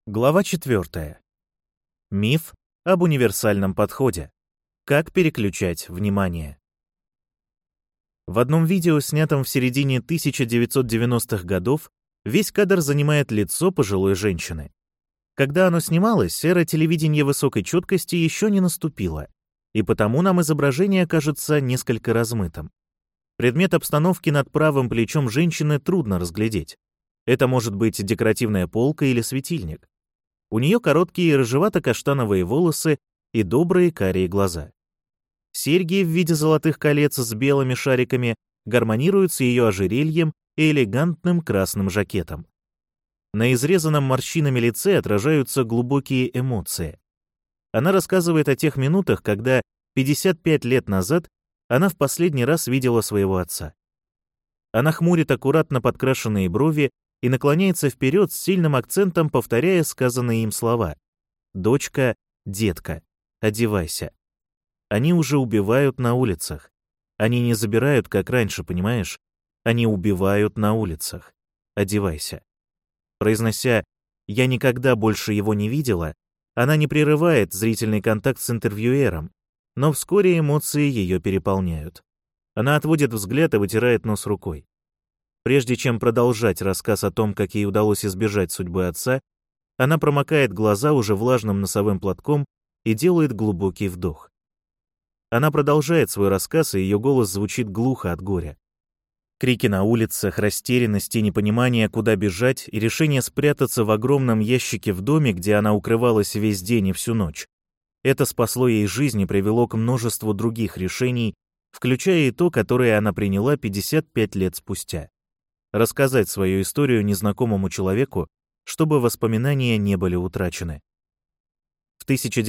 Глава 4. Миф об универсальном подходе. Как переключать внимание. В одном видео, снятом в середине 1990-х годов, весь кадр занимает лицо пожилой женщины. Когда оно снималось, эра телевидения высокой четкости еще не наступила, и потому нам изображение кажется несколько размытым. Предмет обстановки над правым плечом женщины трудно разглядеть. Это может быть декоративная полка или светильник. У нее короткие рыжевато-каштановые волосы и добрые карие глаза. Серьги в виде золотых колец с белыми шариками гармонируют с ее ожерельем и элегантным красным жакетом. На изрезанном морщинами лице отражаются глубокие эмоции. Она рассказывает о тех минутах, когда 55 лет назад она в последний раз видела своего отца. Она хмурит аккуратно подкрашенные брови и наклоняется вперед с сильным акцентом, повторяя сказанные им слова. «Дочка, детка, одевайся». Они уже убивают на улицах. Они не забирают, как раньше, понимаешь? Они убивают на улицах. Одевайся. Произнося «я никогда больше его не видела», она не прерывает зрительный контакт с интервьюером, но вскоре эмоции ее переполняют. Она отводит взгляд и вытирает нос рукой. Прежде чем продолжать рассказ о том, как ей удалось избежать судьбы отца, она промокает глаза уже влажным носовым платком и делает глубокий вдох. Она продолжает свой рассказ, и ее голос звучит глухо от горя. Крики на улицах, растерянность и непонимание, куда бежать, и решение спрятаться в огромном ящике в доме, где она укрывалась весь день и всю ночь. Это спасло ей жизнь и привело к множеству других решений, включая и то, которое она приняла 55 лет спустя. Рассказать свою историю незнакомому человеку, чтобы воспоминания не были утрачены. В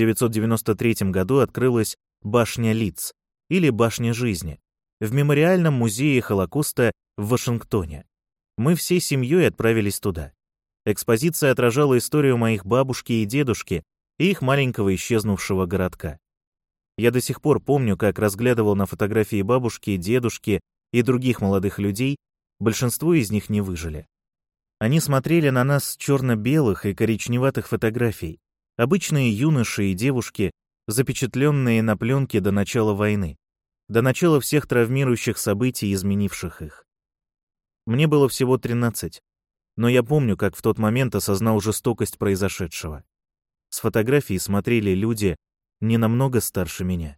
1993 году открылась Башня лиц, или Башня жизни, в Мемориальном музее Холокоста в Вашингтоне. Мы всей семьей отправились туда. Экспозиция отражала историю моих бабушки и дедушки и их маленького исчезнувшего городка. Я до сих пор помню, как разглядывал на фотографии бабушки, дедушки и других молодых людей. Большинство из них не выжили. Они смотрели на нас с черно-белых и коричневатых фотографий, обычные юноши и девушки, запечатленные на пленке до начала войны, до начала всех травмирующих событий, изменивших их. Мне было всего 13, но я помню, как в тот момент осознал жестокость произошедшего. С фотографий смотрели люди не намного старше меня.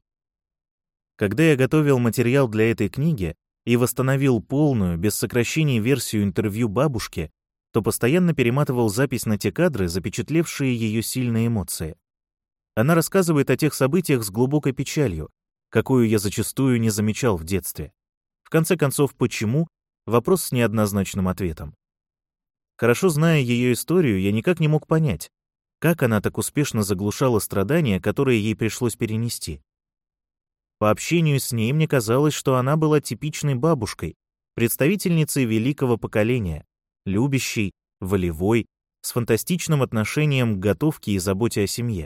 Когда я готовил материал для этой книги и восстановил полную, без сокращений, версию интервью бабушки, то постоянно перематывал запись на те кадры, запечатлевшие ее сильные эмоции. Она рассказывает о тех событиях с глубокой печалью, какую я зачастую не замечал в детстве. В конце концов, почему? Вопрос с неоднозначным ответом. Хорошо зная ее историю, я никак не мог понять, как она так успешно заглушала страдания, которые ей пришлось перенести. По общению с ней мне казалось, что она была типичной бабушкой, представительницей великого поколения, любящей, волевой, с фантастичным отношением к готовке и заботе о семье.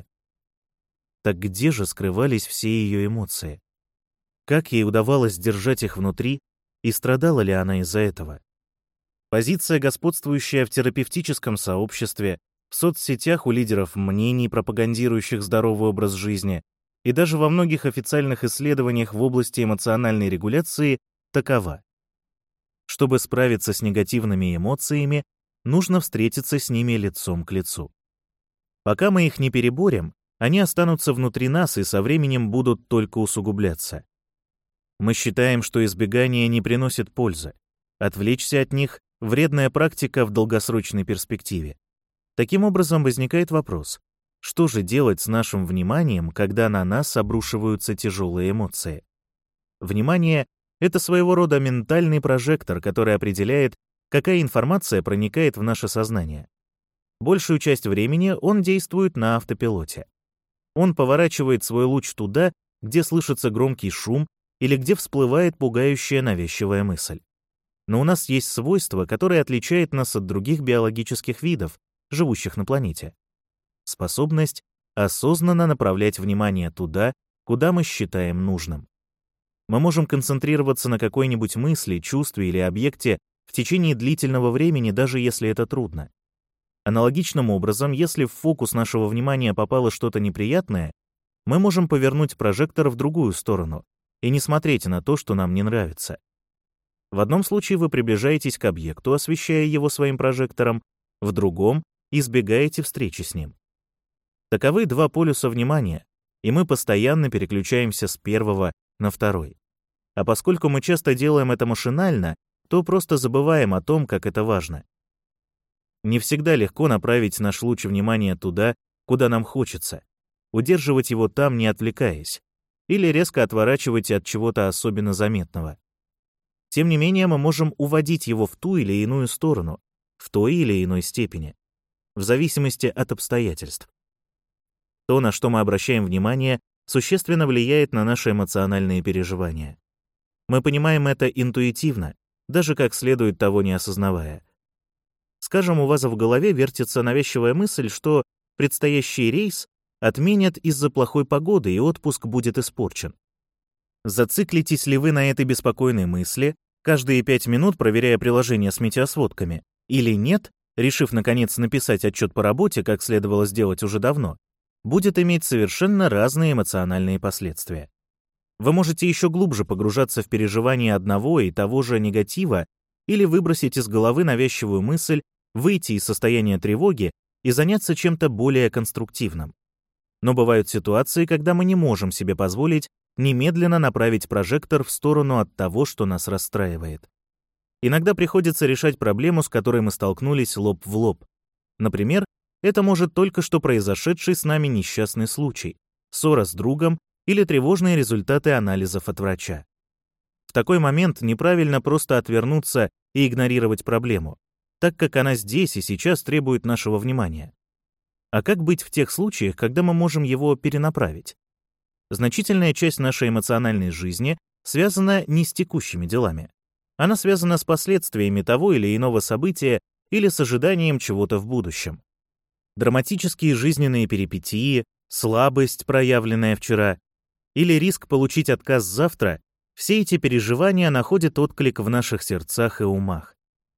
Так где же скрывались все ее эмоции? Как ей удавалось держать их внутри, и страдала ли она из-за этого? Позиция, господствующая в терапевтическом сообществе, в соцсетях у лидеров мнений, пропагандирующих здоровый образ жизни, и даже во многих официальных исследованиях в области эмоциональной регуляции такова. Чтобы справиться с негативными эмоциями, нужно встретиться с ними лицом к лицу. Пока мы их не переборем, они останутся внутри нас и со временем будут только усугубляться. Мы считаем, что избегание не приносит пользы. Отвлечься от них — вредная практика в долгосрочной перспективе. Таким образом, возникает вопрос: что же делать с нашим вниманием, когда на нас обрушиваются тяжелые эмоции? Внимание — это своего рода ментальный прожектор, который определяет, какая информация проникает в наше сознание. Большую часть времени он действует на автопилоте. Он поворачивает свой луч туда, где слышится громкий шум или где всплывает пугающая навязчивая мысль. Но у нас есть свойство, которое отличает нас от других биологических видов, живущих на планете. Способность осознанно направлять внимание туда, куда мы считаем нужным. Мы можем концентрироваться на какой-нибудь мысли, чувстве или объекте в течение длительного времени, даже если это трудно. Аналогичным образом, если в фокус нашего внимания попало что-то неприятное, мы можем повернуть прожектор в другую сторону и не смотреть на то, что нам не нравится. В одном случае вы приближаетесь к объекту, освещая его своим прожектором, в другом — избегаете встречи с ним. Таковы два полюса внимания, и мы постоянно переключаемся с первого на второй. А поскольку мы часто делаем это машинально, то просто забываем о том, как это важно. Не всегда легко направить наш луч внимания туда, куда нам хочется, удерживать его там, не отвлекаясь, или резко отворачивать от чего-то особенно заметного. Тем не менее, мы можем уводить его в ту или иную сторону, в той или иной степени, в зависимости от обстоятельств. То, на что мы обращаем внимание, существенно влияет на наши эмоциональные переживания. Мы понимаем это интуитивно, даже как следует того не осознавая. Скажем, у вас в голове вертится навязчивая мысль, что предстоящий рейс отменят из-за плохой погоды и отпуск будет испорчен. Зациклитесь ли вы на этой беспокойной мысли, каждые 5 минут проверяя приложение с метеосводками, или нет, решив наконец написать отчет по работе, как следовало сделать уже давно, будет иметь совершенно разные эмоциональные последствия. Вы можете еще глубже погружаться в переживание одного и того же негатива или выбросить из головы навязчивую мысль, выйти из состояния тревоги и заняться чем-то более конструктивным. Но бывают ситуации, когда мы не можем себе позволить немедленно направить прожектор в сторону от того, что нас расстраивает. Иногда приходится решать проблему, с которой мы столкнулись лоб в лоб. Например, это может только что произошедший с нами несчастный случай, ссора с другом или тревожные результаты анализов от врача. В такой момент неправильно просто отвернуться и игнорировать проблему, так как она здесь и сейчас требует нашего внимания. А как быть в тех случаях, когда мы можем его перенаправить? Значительная часть нашей эмоциональной жизни связана не с текущими делами. Она связана с последствиями того или иного события или с ожиданием чего-то в будущем. Драматические жизненные перипетии, слабость, проявленная вчера, или риск получить отказ завтра — все эти переживания находят отклик в наших сердцах и умах.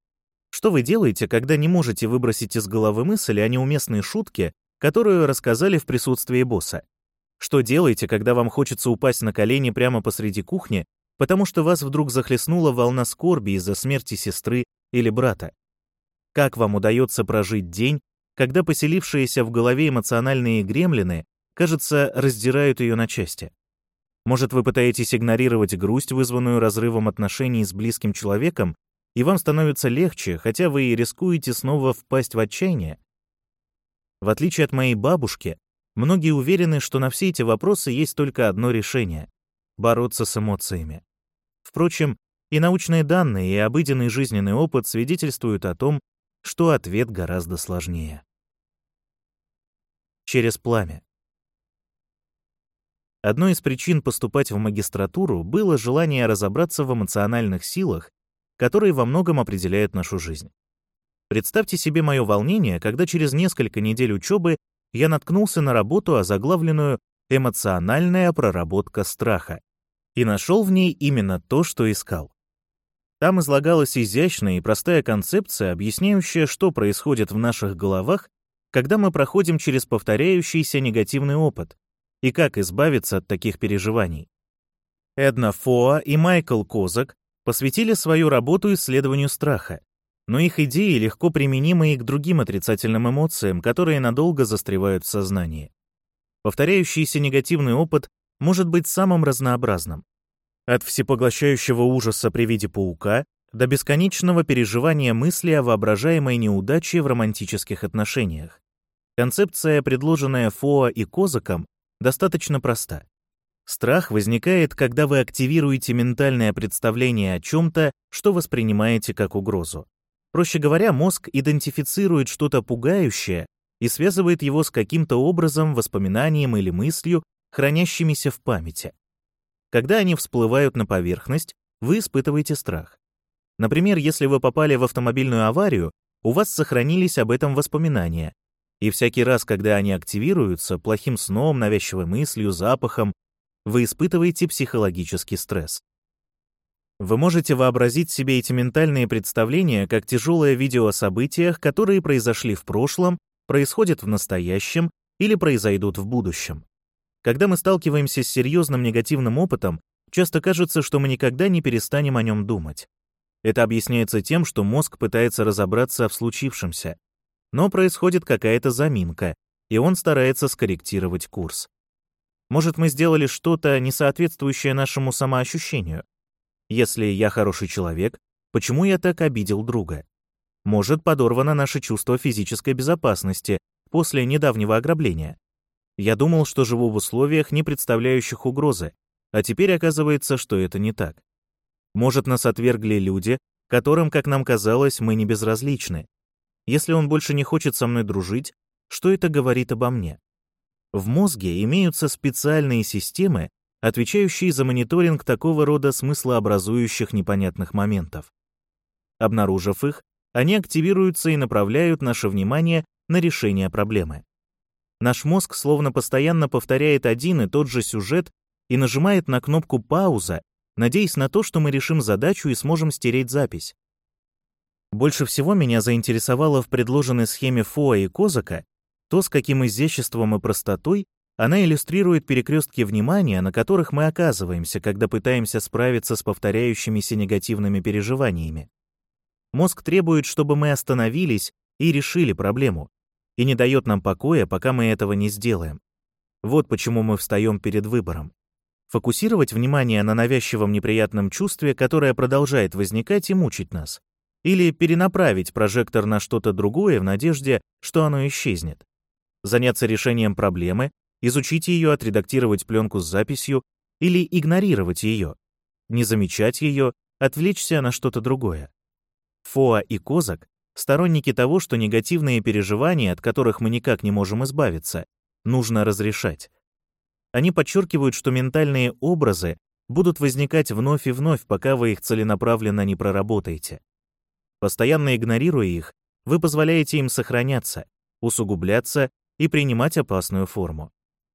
Что вы делаете, когда не можете выбросить из головы мысль о неуместной шутке, которую рассказали в присутствии босса? Что делаете, когда вам хочется упасть на колени прямо посреди кухни, потому что вас вдруг захлестнула волна скорби из-за смерти сестры или брата? Как вам удается прожить день, когда поселившиеся в голове эмоциональные гремлины, кажется, раздирают ее на части? Может, вы пытаетесь игнорировать грусть, вызванную разрывом отношений с близким человеком, и вам становится легче, хотя вы и рискуете снова впасть в отчаяние? В отличие от моей бабушки, многие уверены, что на все эти вопросы есть только одно решение — бороться с эмоциями. Впрочем, и научные данные, и обыденный жизненный опыт свидетельствуют о том, что ответ гораздо сложнее. Через пламя. Одной из причин поступать в магистратуру было желание разобраться в эмоциональных силах, которые во многом определяют нашу жизнь. Представьте себе мое волнение, когда через несколько недель учебы я наткнулся на работу, озаглавленную «Эмоциональная проработка страха», и нашел в ней именно то, что искал. Там излагалась изящная и простая концепция, объясняющая, что происходит в наших головах, когда мы проходим через повторяющийся негативный опыт, и как избавиться от таких переживаний. Эдна Фоа и Майкл Козак посвятили свою работу исследованию страха, но их идеи легко применимы и к другим отрицательным эмоциям, которые надолго застревают в сознании. Повторяющийся негативный опыт может быть самым разнообразным. От всепоглощающего ужаса при виде паука до бесконечного переживания мысли о воображаемой неудаче в романтических отношениях. Концепция, предложенная Фоа и Козаком, достаточно проста. Страх возникает, когда вы активируете ментальное представление о чем-то, что воспринимаете как угрозу. Проще говоря, мозг идентифицирует что-то пугающее и связывает его с каким-то образом, воспоминанием или мыслью, хранящимися в памяти. Когда они всплывают на поверхность, вы испытываете страх. Например, если вы попали в автомобильную аварию, у вас сохранились об этом воспоминания, и всякий раз, когда они активируются, плохим сном, навязчивой мыслью, запахом, вы испытываете психологический стресс. Вы можете вообразить себе эти ментальные представления как тяжелое видео о событиях, которые произошли в прошлом, происходят в настоящем или произойдут в будущем. Когда мы сталкиваемся с серьезным негативным опытом, часто кажется, что мы никогда не перестанем о нем думать. Это объясняется тем, что мозг пытается разобраться в случившемся. Но происходит какая-то заминка, и он старается скорректировать курс. Может, мы сделали что-то, не соответствующее нашему самоощущению? Если я хороший человек, почему я так обидел друга? Может, подорвано наше чувство физической безопасности после недавнего ограбления? Я думал, что живу в условиях, не представляющих угрозы, а теперь оказывается, что это не так. Может, нас отвергли люди, которым, как нам казалось, мы не безразличны. Если он больше не хочет со мной дружить, что это говорит обо мне? В мозге имеются специальные системы, отвечающие за мониторинг такого рода смыслообразующих непонятных моментов. Обнаружив их, они активируются и направляют наше внимание на решение проблемы. Наш мозг словно постоянно повторяет один и тот же сюжет и нажимает на кнопку «пауза», надеясь на то, что мы решим задачу и сможем стереть запись. Больше всего меня заинтересовало в предложенной схеме Фоа и Козака то, с каким изяществом и простотой она иллюстрирует перекрестки внимания, на которых мы оказываемся, когда пытаемся справиться с повторяющимися негативными переживаниями. Мозг требует, чтобы мы остановились и решили проблему, и не дает нам покоя, пока мы этого не сделаем. Вот почему мы встаем перед выбором. Фокусировать внимание на навязчивом неприятном чувстве, которое продолжает возникать и мучить нас, или перенаправить прожектор на что-то другое в надежде, что оно исчезнет. Заняться решением проблемы, изучить ее, отредактировать пленку с записью или игнорировать ее, не замечать ее, отвлечься на что-то другое. Фоа и Козак — сторонники того, что негативные переживания, от которых мы никак не можем избавиться, нужно разрешать. Они подчеркивают, что ментальные образы будут возникать вновь и вновь, пока вы их целенаправленно не проработаете. Постоянно игнорируя их, вы позволяете им сохраняться, усугубляться и принимать опасную форму.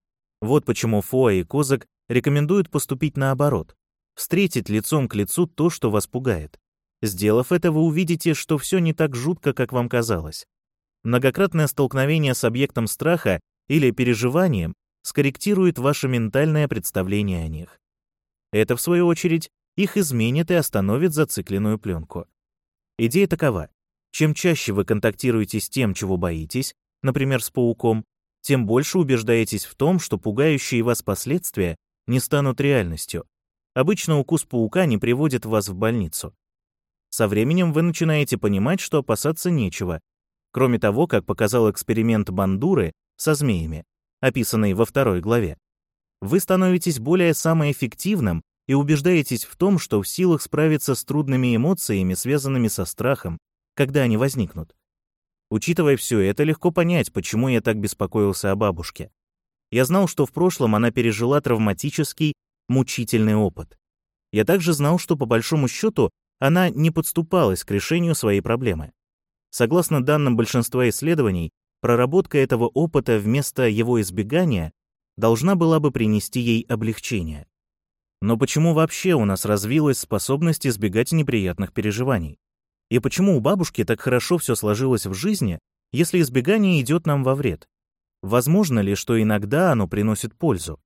Вот почему Фоа и Козак рекомендуют поступить наоборот, встретить лицом к лицу то, что вас пугает. Сделав это, вы увидите, что все не так жутко, как вам казалось. Многократное столкновение с объектом страха или переживанием скорректирует ваше ментальное представление о них. Это, в свою очередь, их изменит и остановит зацикленную пленку. Идея такова: чем чаще вы контактируете с тем, чего боитесь, например, с пауком, тем больше убеждаетесь в том, что пугающие вас последствия не станут реальностью. Обычно укус паука не приводит вас в больницу. Со временем вы начинаете понимать, что опасаться нечего. Кроме того, как показал эксперимент Бандуры со змеями, описанный во 2 главе, вы становитесь более самоэффективным и убеждаетесь в том, что в силах справиться с трудными эмоциями, связанными со страхом, когда они возникнут. Учитывая все это, легко понять, почему я так беспокоился о бабушке. Я знал, что в прошлом она пережила травматический, мучительный опыт. Я также знал, что по большому счету она не подступалась к решению своей проблемы. Согласно данным большинства исследований, проработка этого опыта вместо его избегания должна была бы принести ей облегчение. Но почему вообще у нас развилась способность избегать неприятных переживаний? И почему у бабушки так хорошо все сложилось в жизни, если избегание идет нам во вред? Возможно ли, что иногда оно приносит пользу?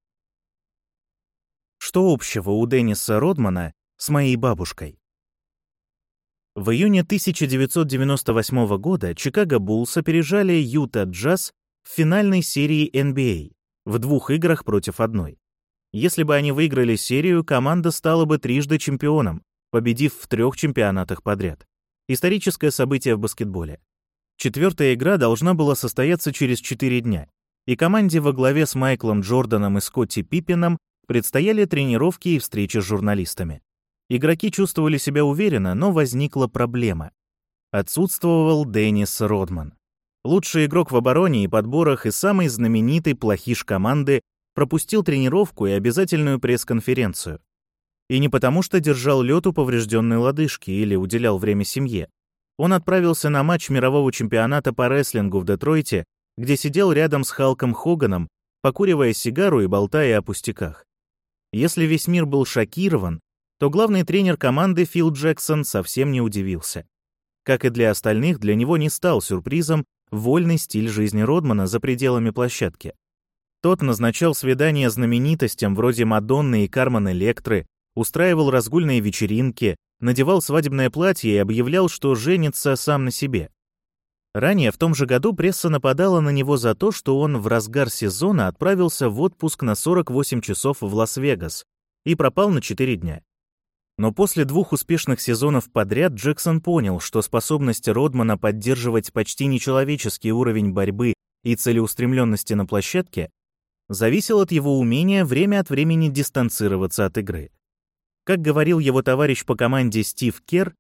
Что общего у Денниса Родмана с моей бабушкой? В июне 1998 года Чикаго Буллс опережали Юта Джаз в финальной серии NBA в 2 играх против 1. Если бы они выиграли серию, команда стала бы трижды чемпионом, победив в 3 чемпионатах подряд. Историческое событие в баскетболе. 4-я игра должна была состояться через 4 дня, и команде во главе с Майклом Джорданом и Скотти Пиппеном предстояли тренировки и встречи с журналистами. Игроки чувствовали себя уверенно, но возникла проблема. Отсутствовал Деннис Родман. Лучший игрок в обороне и подборах и самый знаменитый плохиш команды пропустил тренировку и обязательную пресс-конференцию. И не потому, что держал лед у поврежденной лодыжки или уделял время семье. Он отправился на матч мирового чемпионата по рестлингу в Детройте, где сидел рядом с Халком Хоганом, покуривая сигару и болтая о пустяках. Если весь мир был шокирован, то главный тренер команды Фил Джексон совсем не удивился. Как и для остальных, для него не стал сюрпризом вольный стиль жизни Родмана за пределами площадки. Тот назначал свидания знаменитостям вроде Мадонны и Кармен Электры, устраивал разгульные вечеринки, надевал свадебное платье и объявлял, что женится сам на себе. Ранее, в том же году, пресса нападала на него за то, что он в разгар сезона отправился в отпуск на 48 часов в Лас-Вегас и пропал на 4 дня. Но после 2 успешных сезонов подряд Джексон понял, что способность Родмана поддерживать почти нечеловеческий уровень борьбы и целеустремленности на площадке зависел от его умения время от времени дистанцироваться от игры. Как говорил его товарищ по команде Стив Керр,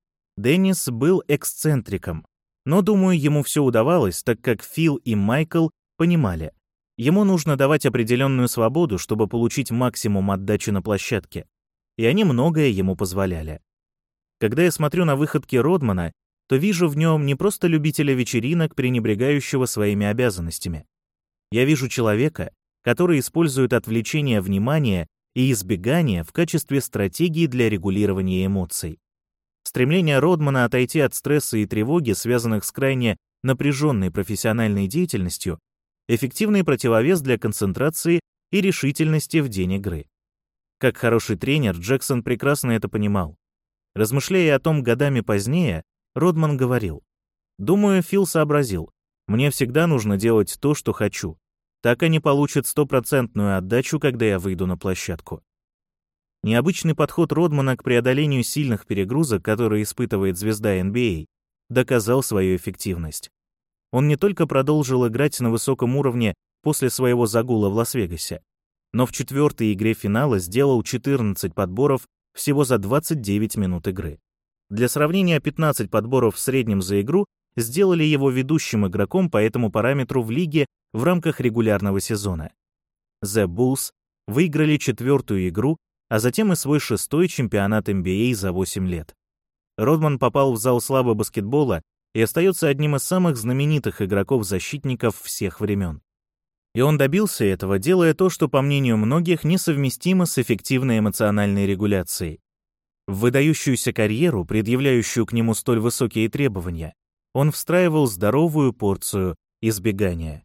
Деннис был эксцентриком, но, думаю, ему все удавалось, так как Фил и Майкл понимали, ему нужно давать определенную свободу, чтобы получить максимум отдачи на площадке, и они многое ему позволяли. Когда я смотрю на выходки Родмана, то вижу в нем не просто любителя вечеринок, пренебрегающего своими обязанностями. Я вижу человека, который использует отвлечение внимания и избегание в качестве стратегии для регулирования эмоций. Стремление Родмана отойти от стресса и тревоги, связанных с крайне напряженной профессиональной деятельностью, эффективный противовес для концентрации и решительности в день игры. Как хороший тренер, Джексон прекрасно это понимал. Размышляя о том годами позднее, Родман говорил: «Думаю, Фил сообразил, мне всегда нужно делать то, что хочу. Так они получат 100% отдачу, когда я выйду на площадку». Необычный подход Родмана к преодолению сильных перегрузок, которые испытывает звезда NBA, доказал свою эффективность. Он не только продолжил играть на высоком уровне после своего загула в Лас-Вегасе, но в 4-й игре финала сделал 14 подборов всего за 29 минут игры. Для сравнения, 15 подборов в среднем за игру сделали его ведущим игроком по этому параметру в лиге в рамках регулярного сезона. The Bulls выиграли 4-ю игру, а затем и свой 6-й чемпионат NBA за 8 лет. Родман попал в зал славы баскетбола и остается одним из самых знаменитых игроков-защитников всех времен. И он добился этого, делая то, что, по мнению многих, несовместимо с эффективной эмоциональной регуляцией. В выдающуюся карьеру, предъявляющую к нему столь высокие требования, он встраивал здоровую порцию избегания.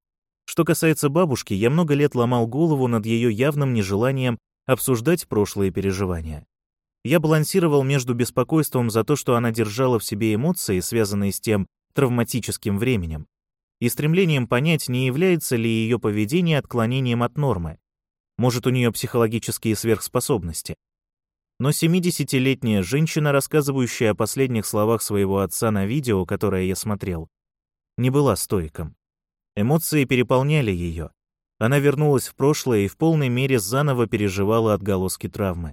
Что касается бабушки, я много лет ломал голову над ее явным нежеланием обсуждать прошлые переживания. Я балансировал между беспокойством за то, что она держала в себе эмоции, связанные с тем травматическим временем, и стремлением понять, не является ли ее поведение отклонением от нормы. Может, у нее психологические сверхспособности. Но 70-летняя женщина, рассказывающая о последних словах своего отца на видео, которое я смотрел, не была стоиком. Эмоции переполняли ее. Она вернулась в прошлое и в полной мере заново переживала отголоски травмы.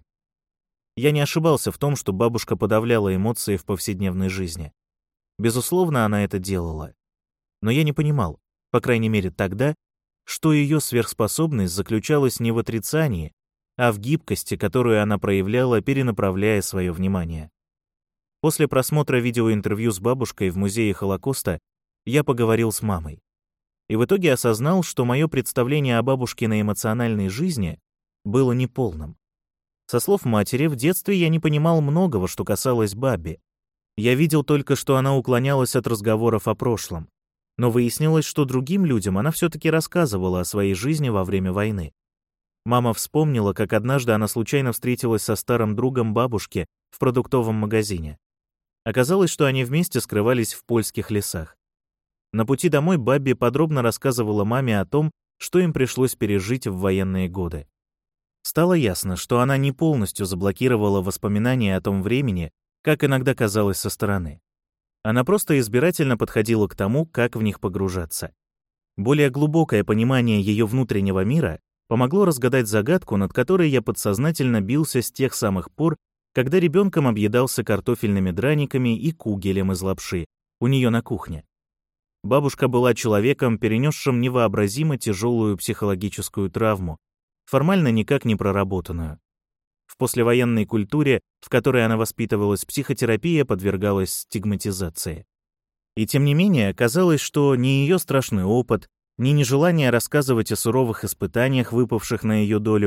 Я не ошибался в том, что бабушка подавляла эмоции в повседневной жизни. Безусловно, она это делала. Но я не понимал, по крайней мере тогда, что ее сверхспособность заключалась не в отрицании, а в гибкости, которую она проявляла, перенаправляя свое внимание. После просмотра видеоинтервью с бабушкой в музее Холокоста я поговорил с мамой. И в итоге осознал, что мое представление о бабушкиной эмоциональной жизни было неполным. Со слов матери, в детстве я не понимал многого, что касалось Бабби. Я видел только, что она уклонялась от разговоров о прошлом. Но выяснилось, что другим людям она все-таки рассказывала о своей жизни во время войны. Мама вспомнила, как однажды она случайно встретилась со старым другом бабушки в продуктовом магазине. Оказалось, что они вместе скрывались в польских лесах. На пути домой Бабби подробно рассказывала маме о том, что им пришлось пережить в военные годы. Стало ясно, что она не полностью заблокировала воспоминания о том времени, как иногда казалось со стороны. Она просто избирательно подходила к тому, как в них погружаться. Более глубокое понимание ее внутреннего мира помогло разгадать загадку, над которой я подсознательно бился с тех самых пор, когда ребенком объедался картофельными драниками и кугелем из лапши у нее на кухне. Бабушка была человеком, перенесшим невообразимо тяжелую психологическую травму, формально никак не проработанную. В послевоенной культуре, в которой она воспитывалась, психотерапия подвергалась стигматизации. И тем не менее, казалось, что ни ее страшный опыт, ни нежелание рассказывать о суровых испытаниях, выпавших на ее долю,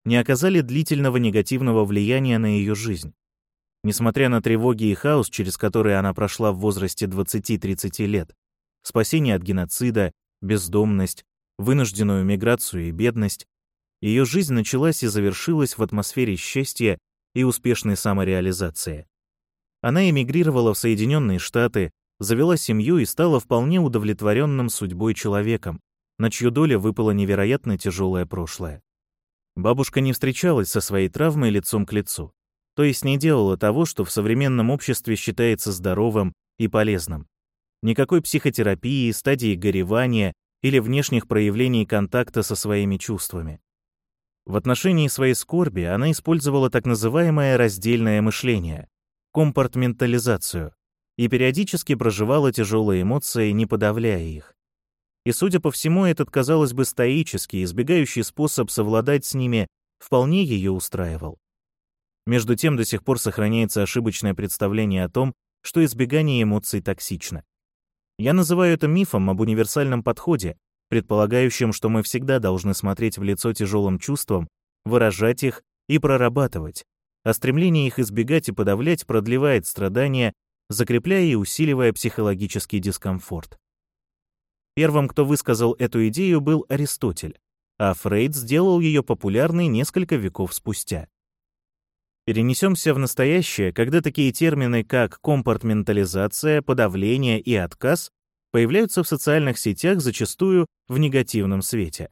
не оказали длительного негативного влияния на ее жизнь. Несмотря на тревоги и хаос, через которые она прошла в возрасте 20-30 лет, спасение от геноцида, бездомность, вынужденную миграцию и бедность, ее жизнь началась и завершилась в атмосфере счастья и успешной самореализации. Она эмигрировала в Соединенные Штаты, завела семью и стала вполне удовлетворенным судьбой человеком, на чью долю выпало невероятно тяжелое прошлое. Бабушка не встречалась со своей травмой лицом к лицу, то есть не делала того, что в современном обществе считается здоровым и полезным. Никакой психотерапии, стадии горевания или внешних проявлений контакта со своими чувствами. В отношении своей скорби она использовала так называемое раздельное мышление, компартментализацию, и периодически проживала тяжелые эмоции, не подавляя их. И, судя по всему, этот, казалось бы, стоический, избегающий способ совладать с ними вполне ее устраивал. Между тем, до сих пор сохраняется ошибочное представление о том, что избегание эмоций токсично. Я называю это мифом об универсальном подходе, предполагающим, что мы всегда должны смотреть в лицо тяжелым чувствам, выражать их и прорабатывать, а стремление их избегать и подавлять продлевает страдания, закрепляя и усиливая психологический дискомфорт. Первым, кто высказал эту идею, был Аристотель, а Фрейд сделал ее популярной несколько веков спустя. Перенесемся в настоящее, когда такие термины, как компартментализация, подавление и отказ появляются в социальных сетях зачастую в негативном свете.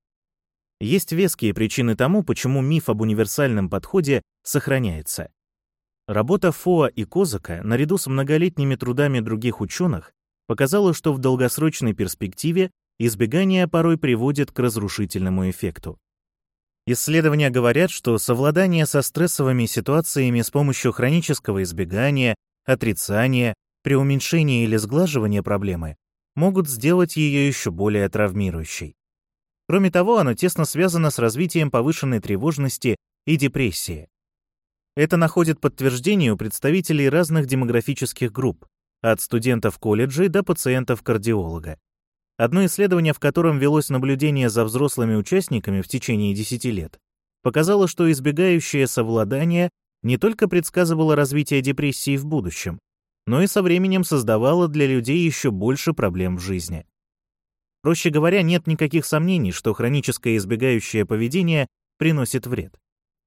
Есть веские причины тому, почему миф об универсальном подходе сохраняется. Работа Фоа и Козака, наряду с многолетними трудами других ученых, показала, что в долгосрочной перспективе избегание порой приводит к разрушительному эффекту. Исследования говорят, что совладание со стрессовыми ситуациями с помощью хронического избегания, отрицания, преуменьшения или сглаживания проблемы могут сделать ее еще более травмирующей. Кроме того, оно тесно связано с развитием повышенной тревожности и депрессии. Это находит подтверждение у представителей разных демографических групп, от студентов колледжей до пациентов-кардиолога. Одно исследование, в котором велось наблюдение за взрослыми участниками в течение 10 лет, показало, что избегающее совладание не только предсказывало развитие депрессии в будущем, но и со временем создавало для людей еще больше проблем в жизни. Проще говоря, нет никаких сомнений, что хроническое избегающее поведение приносит вред.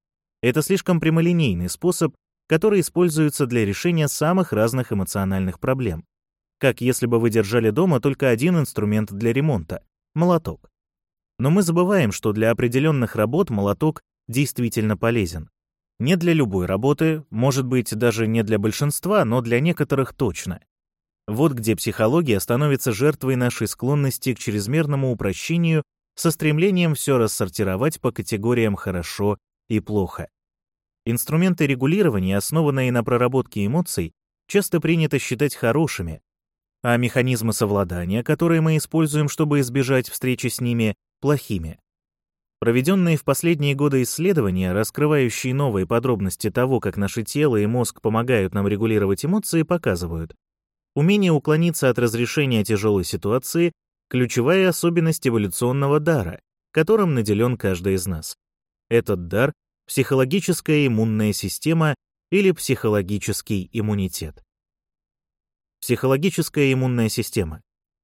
Это слишком прямолинейный способ, который используется для решения самых разных эмоциональных проблем. Как если бы вы держали дома только один инструмент для ремонта — молоток. Но мы забываем, что для определенных работ молоток действительно полезен. Не для любой работы, может быть, даже не для большинства, но для некоторых точно. Вот где психология становится жертвой нашей склонности к чрезмерному упрощению со стремлением все рассортировать по категориям «хорошо» и «плохо». Инструменты регулирования, основанные на проработке эмоций, часто принято считать хорошими, а механизмы совладания, которые мы используем, чтобы избежать встречи с ними, плохими. Проведенные в последние годы исследования, раскрывающие новые подробности того, как наше тело и мозг помогают нам регулировать эмоции, показывают: умение уклониться от разрешения тяжелой ситуации — ключевая особенность эволюционного дара, которым наделен каждый из нас. Этот дар — психологическая иммунная система или психологический иммунитет. Психологическая иммунная система.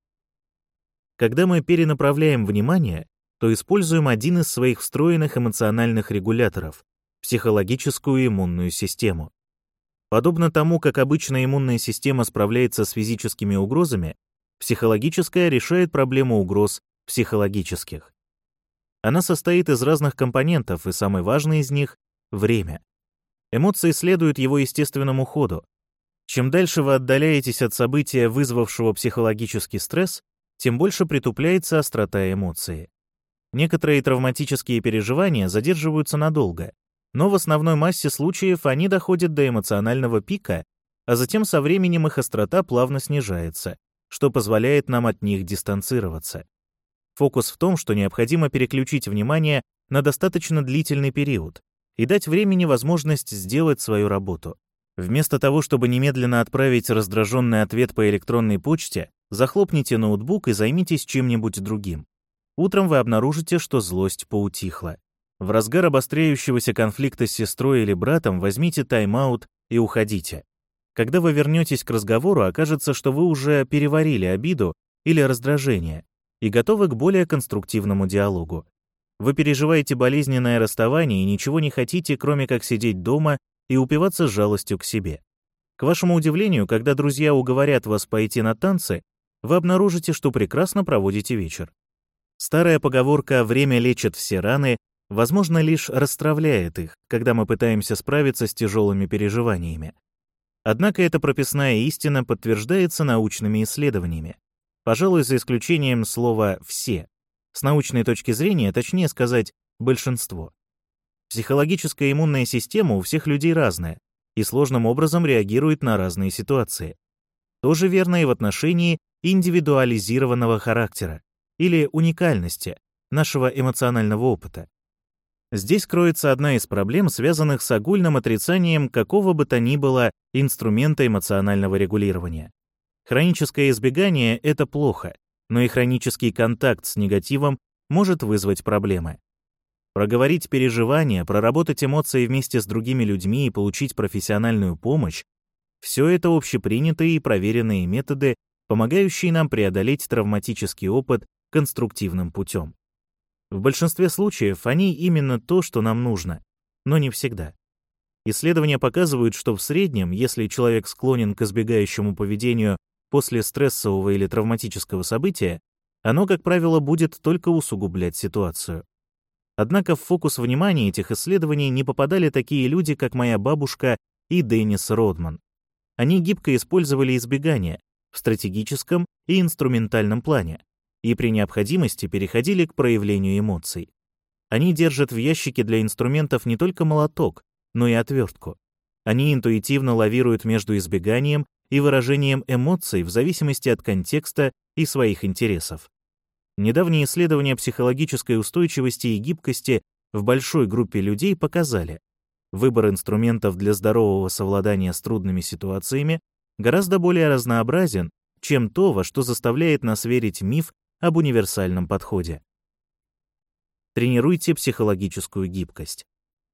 Когда мы перенаправляем внимание, то используем один из своих встроенных эмоциональных регуляторов — психологическую иммунную систему. Подобно тому, как обычная иммунная система справляется с физическими угрозами, психологическая решает проблему угроз психологических. Она состоит из разных компонентов, и самый важный из них — время. Эмоции следуют его естественному ходу. Чем дальше вы отдаляетесь от события, вызвавшего психологический стресс, тем больше притупляется острота эмоции. Некоторые травматические переживания задерживаются надолго, но в основной массе случаев они доходят до эмоционального пика, а затем со временем их острота плавно снижается, что позволяет нам от них дистанцироваться. Фокус в том, что необходимо переключить внимание на достаточно длительный период и дать времени возможность сделать свою работу. Вместо того, чтобы немедленно отправить раздраженный ответ по электронной почте, захлопните ноутбук и займитесь чем-нибудь другим. Утром вы обнаружите, что злость поутихла. В разгар обостряющегося конфликта с сестрой или братом возьмите тайм-аут и уходите. Когда вы вернетесь к разговору, окажется, что вы уже переварили обиду или раздражение и готовы к более конструктивному диалогу. Вы переживаете болезненное расставание и ничего не хотите, кроме как сидеть дома и упиваться жалостью к себе. К вашему удивлению, когда друзья уговорят вас пойти на танцы, вы обнаружите, что прекрасно проводите вечер. Старая поговорка «время лечит все раны» возможно лишь расстравляет их, когда мы пытаемся справиться с тяжелыми переживаниями. Однако эта прописная истина подтверждается научными исследованиями. Пожалуй, за исключением слова «все». С научной точки зрения, точнее сказать, большинство. Психологическая иммунная система у всех людей разная и сложным образом реагирует на разные ситуации. То же верно и в отношении индивидуализированного характера или уникальности нашего эмоционального опыта. Здесь кроется одна из проблем, связанных с огульным отрицанием какого бы то ни было инструмента эмоционального регулирования. Хроническое избегание — это плохо, но и хронический контакт с негативом может вызвать проблемы. Проговорить переживания, проработать эмоции вместе с другими людьми и получить профессиональную помощь — все это общепринятые и проверенные методы, помогающие нам преодолеть травматический опыт конструктивным путем. В большинстве случаев они именно то, что нам нужно, но не всегда. Исследования показывают, что в среднем, если человек склонен к избегающему поведению после стрессового или травматического события, оно, как правило, будет только усугублять ситуацию. Однако в фокус внимания этих исследований не попадали такие люди, как моя бабушка и Деннис Родман. Они гибко использовали избегание в стратегическом и инструментальном плане и при необходимости переходили к проявлению эмоций. Они держат в ящике для инструментов не только молоток, но и отвертку. Они интуитивно лавируют между избеганием и выражением эмоций в зависимости от контекста и своих интересов. Недавние исследования психологической устойчивости и гибкости в большой группе людей показали, выбор инструментов для здорового совладания с трудными ситуациями гораздо более разнообразен, чем то, во что заставляет нас верить миф об универсальном подходе. Тренируйте психологическую гибкость.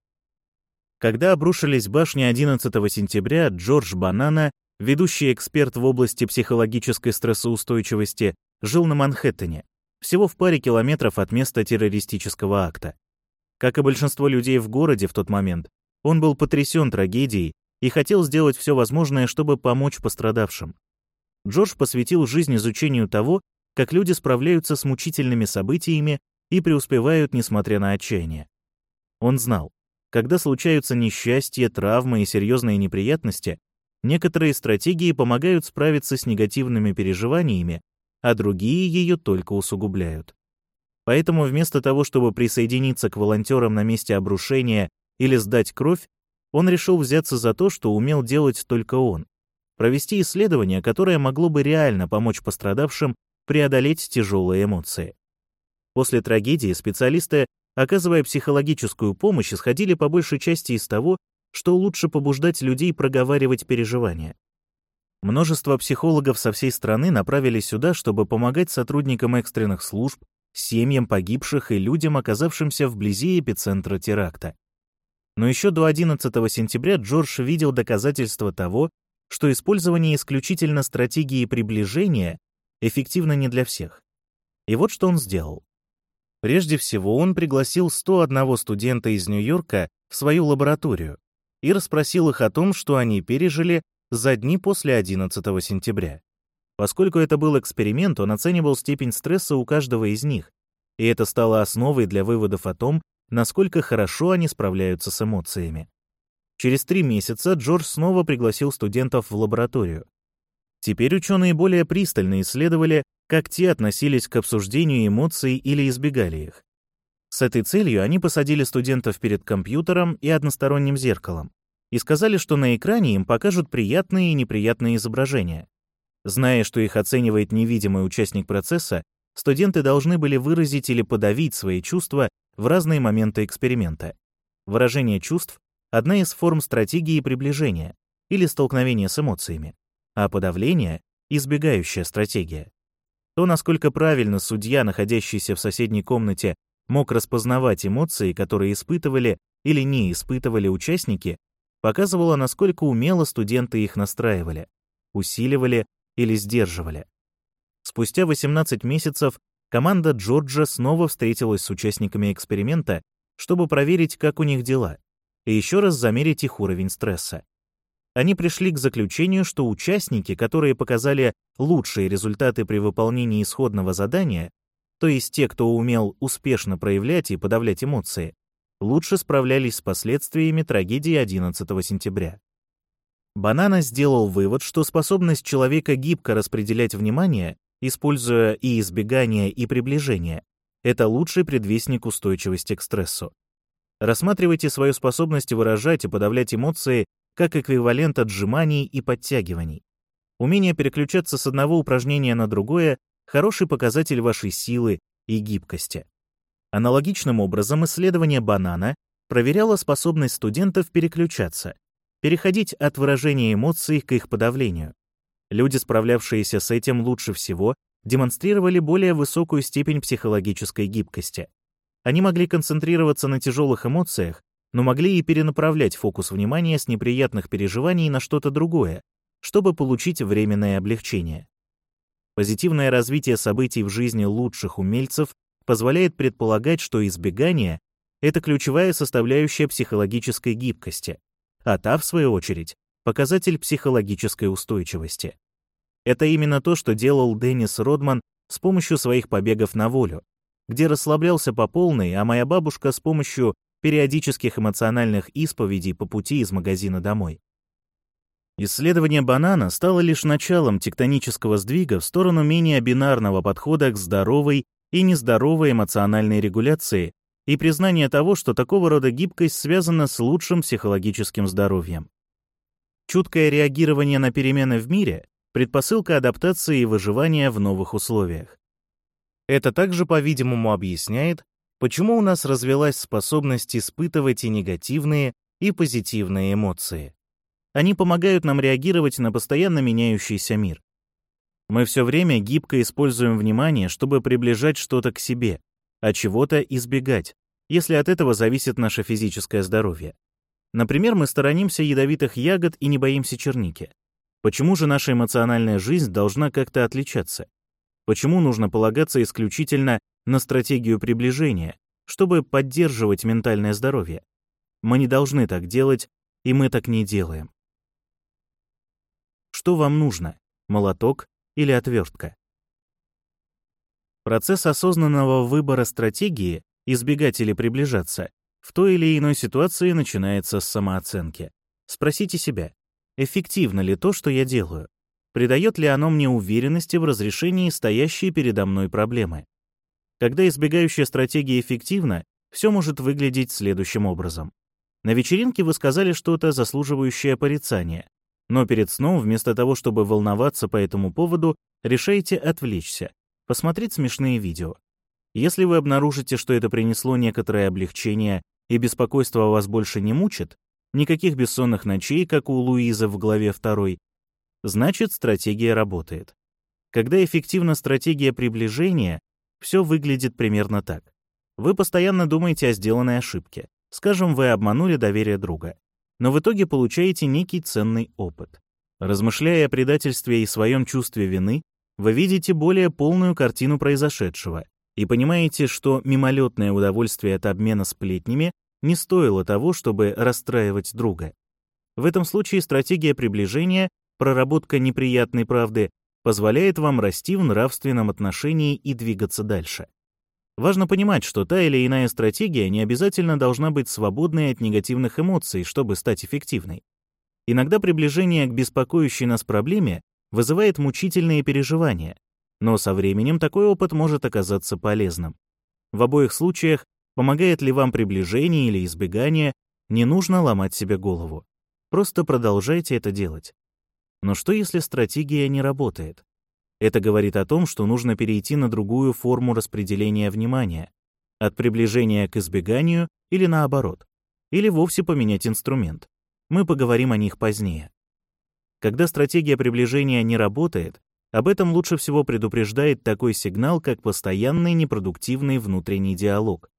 Когда обрушились башни 11 сентября, Джордж Банана, ведущий эксперт в области психологической стрессоустойчивости, жил на Манхэттене, всего в паре километров от места террористического акта. Как и большинство людей в городе в тот момент, он был потрясен трагедией и хотел сделать все возможное, чтобы помочь пострадавшим. Джордж посвятил жизнь изучению того, как люди справляются с мучительными событиями и преуспевают, несмотря на отчаяние. Он знал, когда случаются несчастья, травмы и серьезные неприятности, некоторые стратегии помогают справиться с негативными переживаниями, а другие ее только усугубляют. Поэтому вместо того, чтобы присоединиться к волонтерам на месте обрушения или сдать кровь, он решил взяться за то, что умел делать только он — провести исследование, которое могло бы реально помочь пострадавшим преодолеть тяжелые эмоции. После трагедии специалисты, оказывая психологическую помощь, исходили по большей части из того, что лучше побуждать людей проговаривать переживания. Множество психологов со всей страны направили сюда, чтобы помогать сотрудникам экстренных служб, семьям погибших и людям, оказавшимся вблизи эпицентра теракта. Но еще до 11 сентября Джордж видел доказательства того, что использование исключительно стратегии приближения эффективно не для всех. И вот что он сделал. Прежде всего, он пригласил 101 студента из Нью-Йорка в свою лабораторию и расспросил их о том, что они пережили за дни после 11 сентября. Поскольку это был эксперимент, он оценивал степень стресса у каждого из них, и это стало основой для выводов о том, насколько хорошо они справляются с эмоциями. Через 3 месяца Джордж снова пригласил студентов в лабораторию. Теперь ученые более пристально исследовали, как те относились к обсуждению эмоций или избегали их. С этой целью они посадили студентов перед компьютером и односторонним зеркалом и сказали, что на экране им покажут приятные и неприятные изображения. Зная, что их оценивает невидимый участник процесса, студенты должны были выразить или подавить свои чувства в разные моменты эксперимента. Выражение чувств — одна из форм стратегии приближения или столкновения с эмоциями, а подавление — избегающая стратегия. То, насколько правильно судья, находящийся в соседней комнате, мог распознавать эмоции, которые испытывали или не испытывали участники, показывало, насколько умело студенты их настраивали, усиливали или сдерживали. Спустя 18 месяцев команда Джорджа снова встретилась с участниками эксперимента, чтобы проверить, как у них дела, и еще раз замерить их уровень стресса. Они пришли к заключению, что участники, которые показали лучшие результаты при выполнении исходного задания, то есть те, кто умел успешно проявлять и подавлять эмоции, лучше справлялись с последствиями трагедии 11 сентября. Банана сделал вывод, что способность человека гибко распределять внимание, используя и избегание, и приближение, это лучший предвестник устойчивости к стрессу. Рассматривайте свою способность выражать и подавлять эмоции как эквивалент отжиманий и подтягиваний. Умение переключаться с одного упражнения на другое — хороший показатель вашей силы и гибкости. Аналогичным образом исследование Банана проверяло способность студентов переключаться, переходить от выражения эмоций к их подавлению. Люди, справлявшиеся с этим лучше всего, демонстрировали более высокую степень психологической гибкости. Они могли концентрироваться на тяжелых эмоциях, но могли и перенаправлять фокус внимания с неприятных переживаний на что-то другое, чтобы получить временное облегчение. Позитивное развитие событий в жизни лучших умельцев позволяет предполагать, что избегание — это ключевая составляющая психологической гибкости, а та, в свою очередь, показатель психологической устойчивости. Это именно то, что делал Деннис Родман с помощью своих побегов на волю, где расслаблялся по полной, а моя бабушка с помощью периодических эмоциональных исповедей по пути из магазина домой. Исследование Банана стало лишь началом тектонического сдвига в сторону менее бинарного подхода к здоровой и нездоровой эмоциональной регуляции и признания того, что такого рода гибкость связана с лучшим психологическим здоровьем. Чуткое реагирование на перемены в мире — предпосылка адаптации и выживания в новых условиях. Это также, по-видимому, объясняет, почему у нас развилась способность испытывать и негативные, и позитивные эмоции. Они помогают нам реагировать на постоянно меняющийся мир. Мы все время гибко используем внимание, чтобы приближать что-то к себе, а чего-то избегать, если от этого зависит наше физическое здоровье. Например, мы сторонимся ядовитых ягод и не боимся черники. Почему же наша эмоциональная жизнь должна как-то отличаться? Почему нужно полагаться исключительно на стратегию приближения, чтобы поддерживать ментальное здоровье? Мы не должны так делать, и мы так не делаем. Что вам нужно? Молоток или отвертка? Процесс осознанного выбора стратегии, избегать или приближаться, в той или иной ситуации начинается с самооценки. Спросите себя, эффективно ли то, что я делаю? Придает ли оно мне уверенности в разрешении стоящей передо мной проблемы? Когда избегающая стратегия эффективна, все может выглядеть следующим образом. На вечеринке вы сказали что-то, заслуживающее порицания, но перед сном, вместо того, чтобы волноваться по этому поводу, решаете отвлечься, посмотреть смешные видео. Если вы обнаружите, что это принесло некоторое облегчение и беспокойство вас больше не мучит, никаких бессонных ночей, как у Луизы в главе 2, значит, стратегия работает. Когда эффективна стратегия приближения, все выглядит примерно так. Вы постоянно думаете о сделанной ошибке. Скажем, вы обманули доверие друга. Но в итоге получаете некий ценный опыт. Размышляя о предательстве и своем чувстве вины, вы видите более полную картину произошедшего и понимаете, что мимолетное удовольствие от обмена сплетнями не стоило того, чтобы расстраивать друга. В этом случае стратегия приближения, проработка неприятной правды, позволяет вам расти в нравственном отношении и двигаться дальше. Важно понимать, что та или иная стратегия не обязательно должна быть свободной от негативных эмоций, чтобы стать эффективной. Иногда приближение к беспокоящей нас проблеме вызывает мучительные переживания, но со временем такой опыт может оказаться полезным. В обоих случаях, помогает ли вам приближение или избегание, не нужно ломать себе голову. Просто продолжайте это делать. Но что, если стратегия не работает? Это говорит о том, что нужно перейти на другую форму распределения внимания, от приближения к избеганию или наоборот, или вовсе поменять инструмент. Мы поговорим о них позднее. Когда стратегия приближения не работает, об этом лучше всего предупреждает такой сигнал, как постоянный непродуктивный внутренний диалог.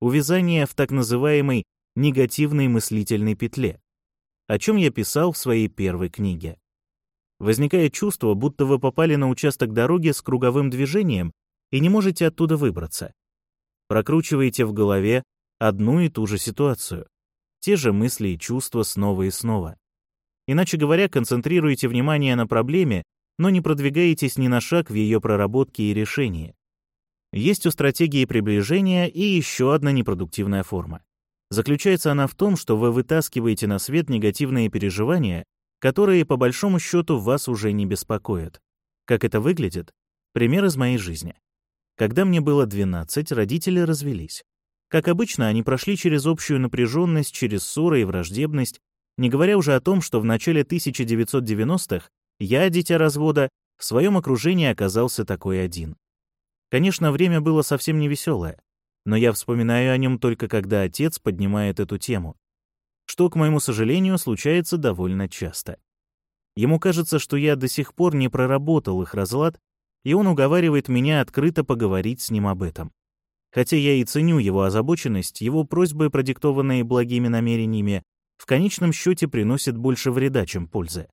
увязание в так называемой негативной мыслительной петле, о чем я писал в своей первой книге. Возникает чувство, будто вы попали на участок дороги с круговым движением и не можете оттуда выбраться. Прокручиваете в голове одну и ту же ситуацию, те же мысли и чувства снова и снова. Иначе говоря, концентрируете внимание на проблеме, но не продвигаетесь ни на шаг в ее проработке и решении. Есть у стратегии приближения и еще одна непродуктивная форма. Заключается она в том, что вы вытаскиваете на свет негативные переживания, которые, по большому счету, вас уже не беспокоят. Как это выглядит? Пример из моей жизни. Когда мне было 12, родители развелись. Как обычно, они прошли через общую напряженность, через ссоры и враждебность, не говоря уже о том, что в начале 1990-х я, дитя развода, в своем окружении оказался такой один. Конечно, время было совсем не веселое, но я вспоминаю о нем только когда отец поднимает эту тему, что, к моему сожалению, случается довольно часто. Ему кажется, что я до сих пор не проработал их разлад, и он уговаривает меня открыто поговорить с ним об этом. Хотя я и ценю его озабоченность, его просьбы, продиктованные благими намерениями, в конечном счете приносят больше вреда, чем пользы.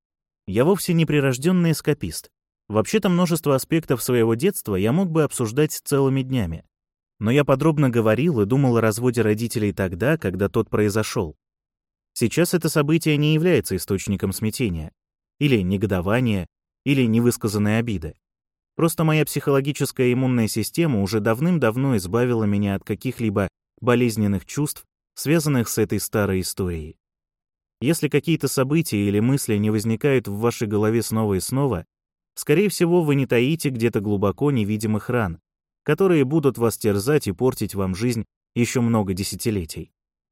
Я вовсе не прирожденный эскапист. Вообще-то множество аспектов своего детства я мог бы обсуждать целыми днями. Но я подробно говорил и думал о разводе родителей тогда, когда тот произошел. Сейчас это событие не является источником смятения, или негодования, или невысказанной обиды. Просто моя психологическая иммунная система уже давным-давно избавила меня от каких-либо болезненных чувств, связанных с этой старой историей. Если какие-то события или мысли не возникают в вашей голове снова и снова, скорее всего, вы не таите где-то глубоко невидимых ран, которые будут вас терзать и портить вам жизнь еще много десятилетий.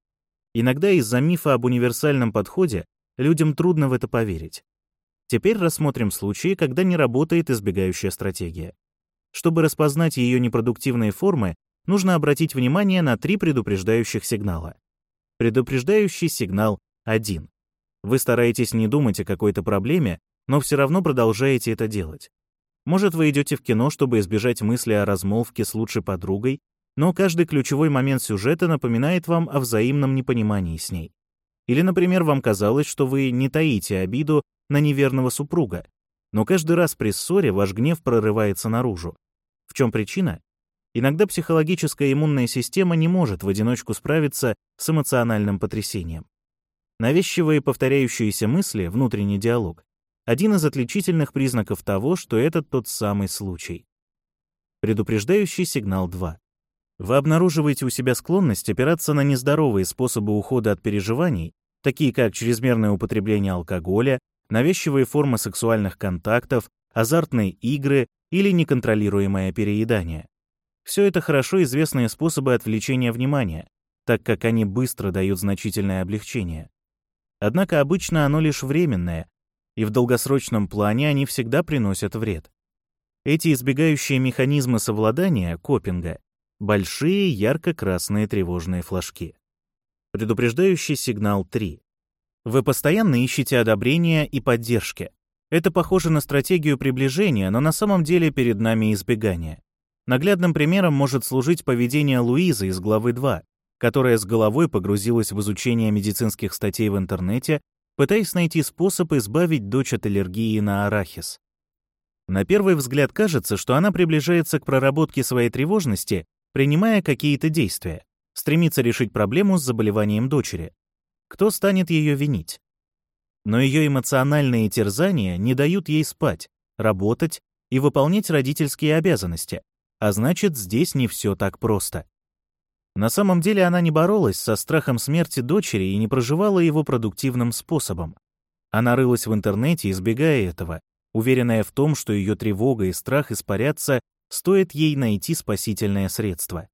Иногда из-за мифа об универсальном подходе людям трудно в это поверить. Теперь рассмотрим случаи, когда не работает избегающая стратегия. Чтобы распознать ее непродуктивные формы, нужно обратить внимание на 3 предупреждающих сигнала. Предупреждающий сигнал 1. Вы стараетесь не думать о какой-то проблеме, но все равно продолжаете это делать. Может, вы идете в кино, чтобы избежать мысли о размолвке с лучшей подругой, но каждый ключевой момент сюжета напоминает вам о взаимном непонимании с ней. Или, например, вам казалось, что вы не таите обиду на неверного супруга, но каждый раз при ссоре ваш гнев прорывается наружу. В чем причина? Иногда психологическая иммунная система не может в одиночку справиться с эмоциональным потрясением. Навязчивые повторяющиеся мысли, внутренний диалог, один из отличительных признаков того, что это тот самый случай. Предупреждающий сигнал 2. Вы обнаруживаете у себя склонность опираться на нездоровые способы ухода от переживаний, такие как чрезмерное употребление алкоголя, навязчивые формы сексуальных контактов, азартные игры или неконтролируемое переедание. Все это хорошо известные способы отвлечения внимания, так как они быстро дают значительное облегчение. Однако обычно оно лишь временное, и в долгосрочном плане они всегда приносят вред. Эти избегающие механизмы совладания, копинга, большие ярко-красные тревожные флажки. Предупреждающий сигнал 3. Вы постоянно ищете одобрения и поддержки. Это похоже на стратегию приближения, но на самом деле перед нами избегание. Наглядным примером может служить поведение Луизы из главы 2, которая с головой погрузилась в изучение медицинских статей в интернете, пытаясь найти способ избавить дочь от аллергии на арахис. На первый взгляд кажется, что она приближается к проработке своей тревожности, принимая какие-то действия, стремится решить проблему с заболеванием дочери. Кто станет ее винить? Но ее эмоциональные терзания не дают ей спать, работать и выполнять родительские обязанности, а значит, здесь не все так просто. На самом деле она не боролась со страхом смерти дочери и не проживала его продуктивным способом. Она рылась в интернете, избегая этого, уверенная в том, что ее тревога и страх испарятся, стоит ей найти спасительное средство.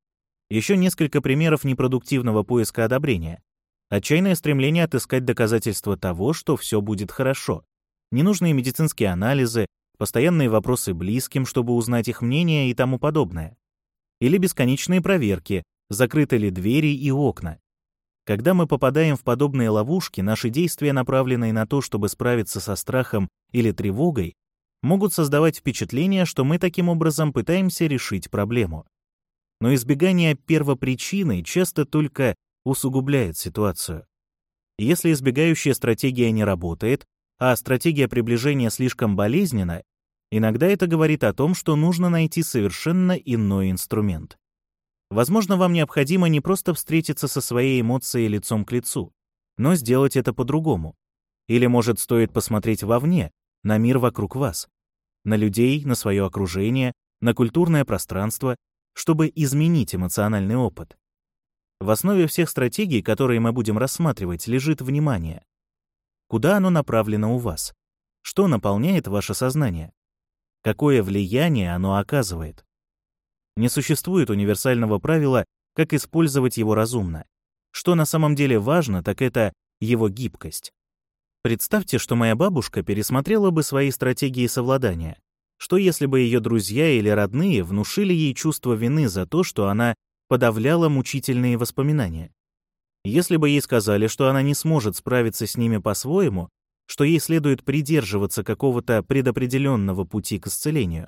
Еще несколько примеров непродуктивного поиска одобрения. Отчаянное стремление отыскать доказательства того, что все будет хорошо. Ненужные медицинские анализы, постоянные вопросы близким, чтобы узнать их мнение и тому подобное. Или бесконечные проверки, закрыты ли двери и окна. Когда мы попадаем в подобные ловушки, наши действия, направленные на то, чтобы справиться со страхом или тревогой, могут создавать впечатление, что мы таким образом пытаемся решить проблему. но избегание первопричины часто только усугубляет ситуацию. Если избегающая стратегия не работает, а стратегия приближения слишком болезненна, иногда это говорит о том, что нужно найти совершенно иной инструмент. Возможно, вам необходимо не просто встретиться со своей эмоцией лицом к лицу, но сделать это по-другому. Или, может, стоит посмотреть вовне, на мир вокруг вас, на людей, на свое окружение, на культурное пространство, чтобы изменить эмоциональный опыт. В основе всех стратегий, которые мы будем рассматривать, лежит внимание. Куда оно направлено у вас? Что наполняет ваше сознание? Какое влияние оно оказывает? Не существует универсального правила, как использовать его разумно. Что на самом деле важно, так это его гибкость. Представьте, что моя бабушка пересмотрела бы свои стратегии совладания. Что если бы ее друзья или родные внушили ей чувство вины за то, что она подавляла мучительные воспоминания? Если бы ей сказали, что она не сможет справиться с ними по-своему, что ей следует придерживаться какого-то предопределенного пути к исцелению?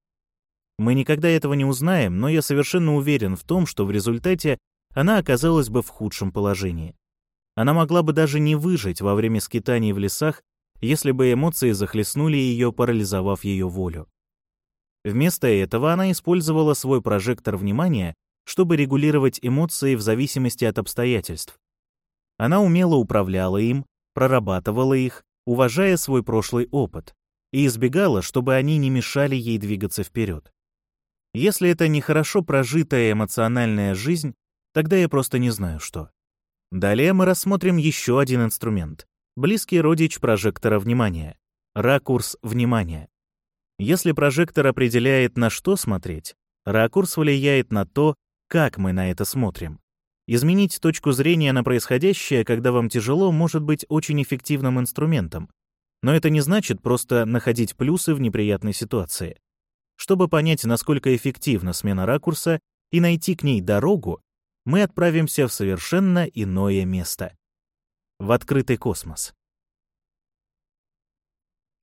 Мы никогда этого не узнаем, но я совершенно уверен в том, что в результате она оказалась бы в худшем положении. Она могла бы даже не выжить во время скитаний в лесах, если бы эмоции захлестнули ее, парализовав ее волю. Вместо этого она использовала свой прожектор внимания, чтобы регулировать эмоции в зависимости от обстоятельств. Она умело управляла им, прорабатывала их, уважая свой прошлый опыт, и избегала, чтобы они не мешали ей двигаться вперед. Если это не хорошо прожитая эмоциональная жизнь, тогда я просто не знаю, что. Далее мы рассмотрим еще один инструмент — близкий родич прожектора внимания — ракурс внимания. Если прожектор определяет, на что смотреть, ракурс влияет на то, как мы на это смотрим. Изменить точку зрения на происходящее, когда вам тяжело, может быть очень эффективным инструментом, но это не значит просто находить плюсы в неприятной ситуации. Чтобы понять, насколько эффективна смена ракурса и найти к ней дорогу, мы отправимся в совершенно иное место — в открытый космос.